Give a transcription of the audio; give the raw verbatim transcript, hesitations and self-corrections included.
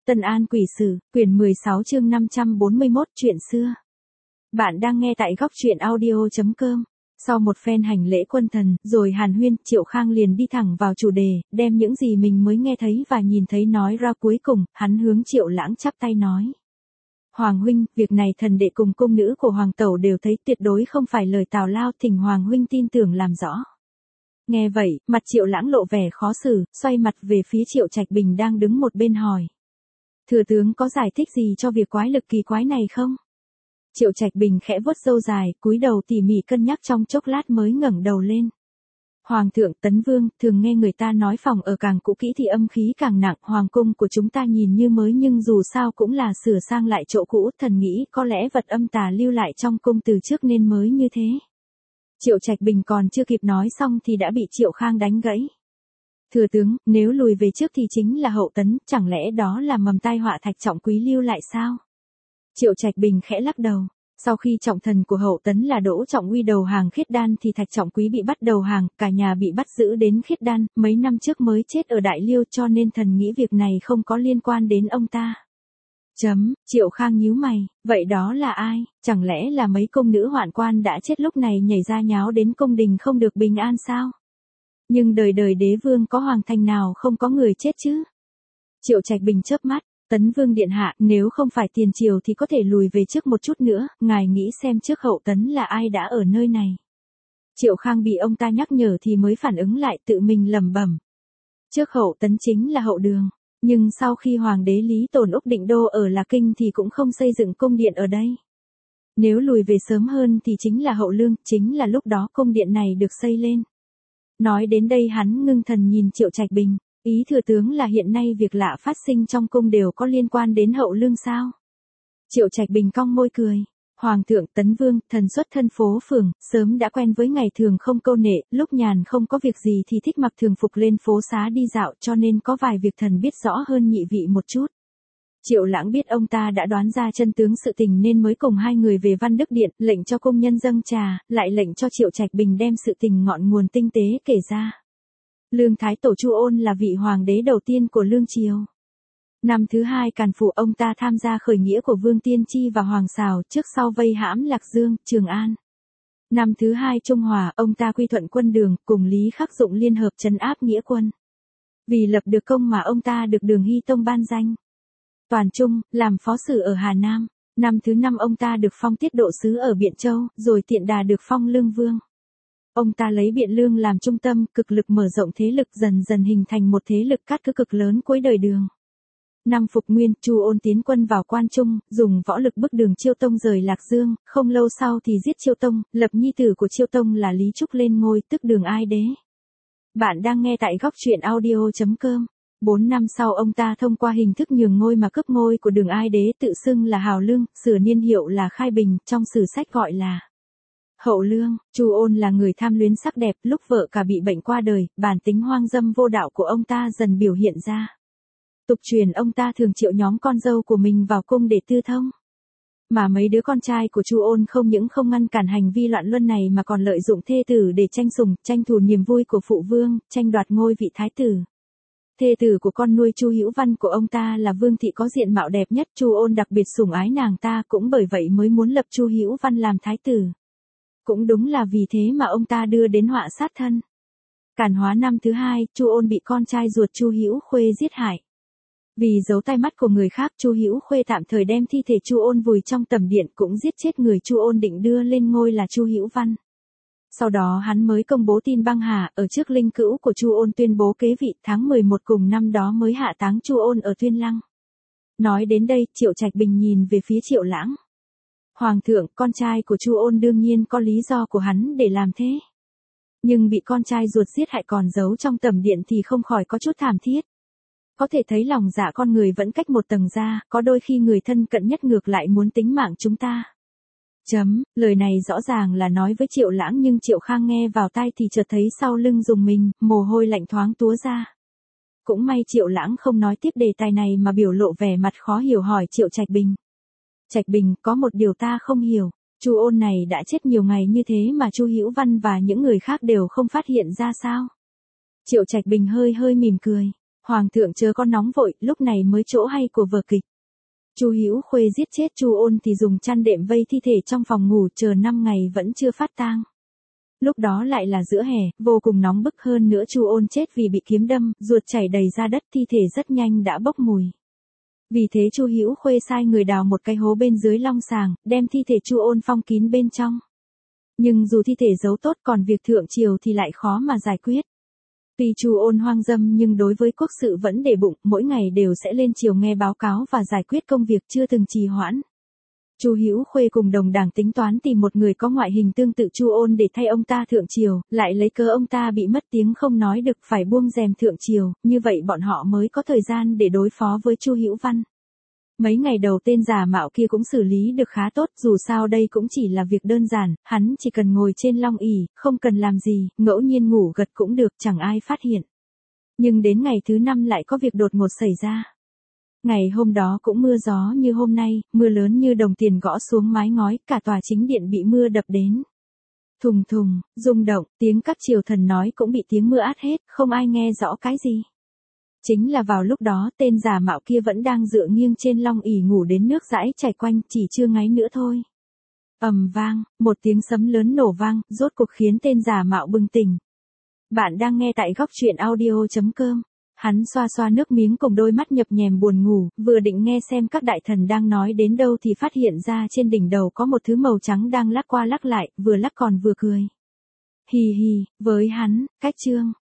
Tân An Quỷ Sử, quyển mười sáu chương năm trăm bốn mươi mốt, chuyện xưa. Bạn đang nghe tại góc truyện audio chấm com. Sau một phen hành lễ quân thần, rồi hàn huyên, Triệu Khang liền đi thẳng vào chủ đề, đem những gì mình mới nghe thấy và nhìn thấy nói ra. Cuối cùng, hắn hướng Triệu Lãng chắp tay nói: Hoàng huynh, việc này thần đệ cùng cung nữ của Hoàng tẩu đều thấy tuyệt đối không phải lời tào lao, thỉnh Hoàng huynh tin tưởng làm rõ. Nghe vậy, mặt Triệu Lãng lộ vẻ khó xử, xoay mặt về phía Triệu Trạch Bình đang đứng một bên hỏi: Thừa tướng có giải thích gì cho việc quái lực kỳ quái này không? Triệu Trạch Bình khẽ vuốt râu dài, cúi đầu tỉ mỉ cân nhắc trong chốc lát mới ngẩng đầu lên. Hoàng thượng, Tấn Vương, thường nghe người ta nói phòng ở càng cũ kỹ thì âm khí càng nặng, hoàng cung của chúng ta nhìn như mới nhưng dù sao cũng là sửa sang lại chỗ cũ, thần nghĩ có lẽ vật âm tà lưu lại trong cung từ trước nên mới như thế. Triệu Trạch Bình còn chưa kịp nói xong thì đã bị Triệu Khang đánh gãy. Thừa tướng, nếu lùi về trước thì chính là Hậu Tấn, chẳng lẽ đó là mầm tai họa Thạch Trọng Quý lưu lại sao? Triệu Trạch Bình khẽ lắc đầu. Sau khi trọng thần của Hậu Tấn là Đỗ Trọng Uy đầu hàng Khiết Đan thì Thạch Trọng Quý bị bắt đầu hàng, cả nhà bị bắt giữ đến Khiết Đan, mấy năm trước mới chết ở Đại Liêu, cho nên thần nghĩ việc này không có liên quan đến ông ta. Chấm, Triệu Khang nhíu mày, vậy đó là ai? Chẳng lẽ là mấy công nữ hoạn quan đã chết lúc này nhảy ra nháo đến cung đình không được bình an sao? Nhưng đời đời đế vương có hoàng thành nào không có người chết chứ? Triệu Trạch Bình chớp mắt, Tấn Vương điện hạ, nếu không phải tiền triều thì có thể lùi về trước một chút nữa, ngài nghĩ xem trước Hậu Tấn là ai đã ở nơi này. Triệu Khang bị ông ta nhắc nhở thì mới phản ứng lại, tự mình lẩm bẩm. Trước Hậu Tấn chính là Hậu Đường, nhưng sau khi Hoàng đế Lý Tồn Úc định đô ở Lạc Kinh thì cũng không xây dựng cung điện ở đây. Nếu lùi về sớm hơn thì chính là Hậu Lương, chính là lúc đó cung điện này được xây lên. Nói đến đây hắn ngưng thần nhìn Triệu Trạch Bình, ý thừa tướng là hiện nay việc lạ phát sinh trong cung đều có liên quan đến Hậu Lương sao? Triệu Trạch Bình cong môi cười. Hoàng thượng, Tấn Vương, thần xuất thân phố phường, sớm đã quen với ngày thường không câu nệ, lúc nhàn không có việc gì thì thích mặc thường phục lên phố xá đi dạo, cho nên có vài việc thần biết rõ hơn nhị vị một chút. Triệu Lãng biết ông ta đã đoán ra chân tướng sự tình nên mới cùng hai người về Văn Đức Điện, lệnh cho công nhân dâng trà, lại lệnh cho Triệu Trạch Bình đem sự tình ngọn nguồn tinh tế kể ra. Lương Thái Tổ Chu Ôn là vị hoàng đế đầu tiên của Lương Triều. Năm thứ hai Càn Phụ ông ta tham gia khởi nghĩa của Vương Tiên Tri và Hoàng Sào, trước sau vây hãm Lạc Dương, Trường An. Năm thứ hai Trung Hòa, ông ta quy thuận quân Đường, cùng Lý Khắc Dụng liên hợp trấn áp nghĩa quân. Vì lập được công mà ông ta được Đường Hy Tông ban danh Toàn Trung, làm phó sử ở Hà Nam. Năm thứ năm ông ta được phong tiết độ sứ ở Biện Châu, rồi Tiện Đà được phong Lương Vương. Ông ta lấy Biện Lương làm trung tâm, cực lực mở rộng thế lực, dần dần hình thành một thế lực cát cứ cực lớn cuối đời Đường. Năm Phục Nguyên, Chu Ôn tiến quân vào Quan Trung, dùng võ lực bức Đường Chiêu Tông rời Lạc Dương, không lâu sau thì giết Chiêu Tông, lập nhi tử của Chiêu Tông là Lý Trúc lên ngôi, tức Đường Ai Đế. Bạn đang nghe tại góc truyện audio chấm com. Bốn năm sau ông ta thông qua hình thức nhường ngôi mà cướp ngôi của Đường Ai Đế, tự xưng là Hào Lương, sửa niên hiệu là Khai Bình, trong sử sách gọi là Hậu Lương. Chu Ôn là người tham luyến sắc đẹp, lúc vợ cả bị bệnh qua đời, bản tính hoang dâm vô đạo của ông ta dần biểu hiện ra. Tục truyền ông ta thường triệu nhóm con dâu của mình vào cung để tư thông. Mà mấy đứa con trai của Chu Ôn không những không ngăn cản hành vi loạn luân này mà còn lợi dụng thê tử để tranh sủng, tranh thủ niềm vui của phụ vương, tranh đoạt ngôi vị thái tử. Thê tử của con nuôi Chu Hữu Văn của ông ta là Vương thị có diện mạo đẹp nhất, Chu Ôn đặc biệt sủng ái nàng ta, cũng bởi vậy mới muốn lập Chu Hữu Văn làm thái tử. Cũng đúng là vì thế mà ông ta đưa đến họa sát thân. Càn Hóa năm thứ hai, Chu Ôn bị con trai ruột Chu Hữu Khuê giết hại. Vì giấu tai mắt của người khác, Chu Hữu Khuê tạm thời đem thi thể Chu Ôn vùi trong tẩm điện, cũng giết chết người Chu Ôn định đưa lên ngôi là Chu Hữu Văn. Sau đó hắn mới công bố tin băng hà, ở trước linh cữu của Chu Ôn tuyên bố kế vị, tháng mười một cùng năm đó mới hạ táng Chu Ôn ở Tuyên Lăng. Nói đến đây, Triệu Trạch Bình nhìn về phía Triệu Lãng. Hoàng thượng, con trai của Chu Ôn đương nhiên có lý do của hắn để làm thế. Nhưng bị con trai ruột giết hại còn giấu trong tẩm điện thì không khỏi có chút thảm thiết. Có thể thấy lòng dạ con người vẫn cách một tầng ra, có đôi khi người thân cận nhất ngược lại muốn tính mạng chúng ta. Chấm, lời này rõ ràng là nói với Triệu Lãng nhưng Triệu Khang nghe vào tai thì chợt thấy sau lưng rùng mình, mồ hôi lạnh thoáng túa ra. Cũng may Triệu Lãng không nói tiếp đề tài này mà biểu lộ vẻ mặt khó hiểu hỏi Triệu Trạch Bình. Trạch Bình, có một điều ta không hiểu, Chu Ôn này đã chết nhiều ngày như thế mà Chu Hữu Văn và những người khác đều không phát hiện ra sao? Triệu Trạch Bình hơi hơi mỉm cười. Hoàng thượng chớ có nóng vội, lúc này mới chỗ hay của vở kịch. Chu Hữu Khuê giết chết Chu Ôn thì dùng chăn đệm vây thi thể trong phòng ngủ chờ năm ngày vẫn chưa phát tang. Lúc đó lại là giữa hè, vô cùng nóng bức, hơn nữa Chu Ôn chết vì bị kiếm đâm, ruột chảy đầy ra đất, thi thể rất nhanh đã bốc mùi. Vì thế Chu Hữu Khuê sai người đào một cái hố bên dưới long sàng, đem thi thể Chu Ôn phong kín bên trong. Nhưng dù thi thể giấu tốt, còn việc thượng triều thì lại khó mà giải quyết. Tuy Chu Ôn hoang dâm nhưng đối với quốc sự vẫn để bụng, mỗi ngày đều sẽ lên triều nghe báo cáo và giải quyết công việc chưa từng trì hoãn. Chu Hữu Khuê cùng đồng đảng tính toán tìm một người có ngoại hình tương tự Chu Ôn để thay ông ta thượng triều, lại lấy cớ ông ta bị mất tiếng không nói được phải buông rèm thượng triều, như vậy bọn họ mới có thời gian để đối phó với Chu Hữu Văn. Mấy ngày đầu tên giả mạo kia cũng xử lý được khá tốt, dù sao đây cũng chỉ là việc đơn giản, hắn chỉ cần ngồi trên long ỷ, không cần làm gì, ngẫu nhiên ngủ gật cũng được, chẳng ai phát hiện. Nhưng đến ngày thứ năm lại có việc đột ngột xảy ra. Ngày hôm đó cũng mưa gió như hôm nay, mưa lớn như đồng tiền gõ xuống mái ngói, cả tòa chính điện bị mưa đập đến. Thùng thùng, rung động, tiếng các triều thần nói cũng bị tiếng mưa át hết, không ai nghe rõ cái gì. Chính là vào lúc đó, tên giả mạo kia vẫn đang dựa nghiêng trên long ỷ ngủ đến nước dãi chảy quanh, chỉ chưa ngáy nữa thôi. Ầm vang, một tiếng sấm lớn nổ vang, rốt cuộc khiến tên giả mạo bừng tỉnh. Bạn đang nghe tại góc truyện audio chấm com. Hắn xoa xoa nước miếng cùng đôi mắt nhập nhèm buồn ngủ, vừa định nghe xem các đại thần đang nói đến đâu thì phát hiện ra trên đỉnh đầu có một thứ màu trắng đang lắc qua lắc lại, vừa lắc còn vừa cười. Hì hì, với hắn, cách chương,